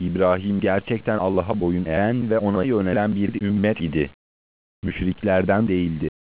İbrahim gerçekten Allah'a boyun eğen ve ona yönelen bir ümmet idi. Müşriklerden değildi.